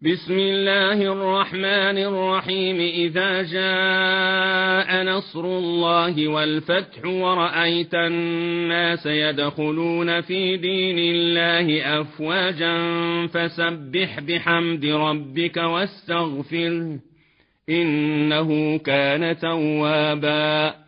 بسم الله الرحمن الرحيم. إذا جاء نصر الله والفتح ورأيت الناس يدخلون في دين الله أفواجا فسبح بحمد ربك واستغفره إنه كان توابا.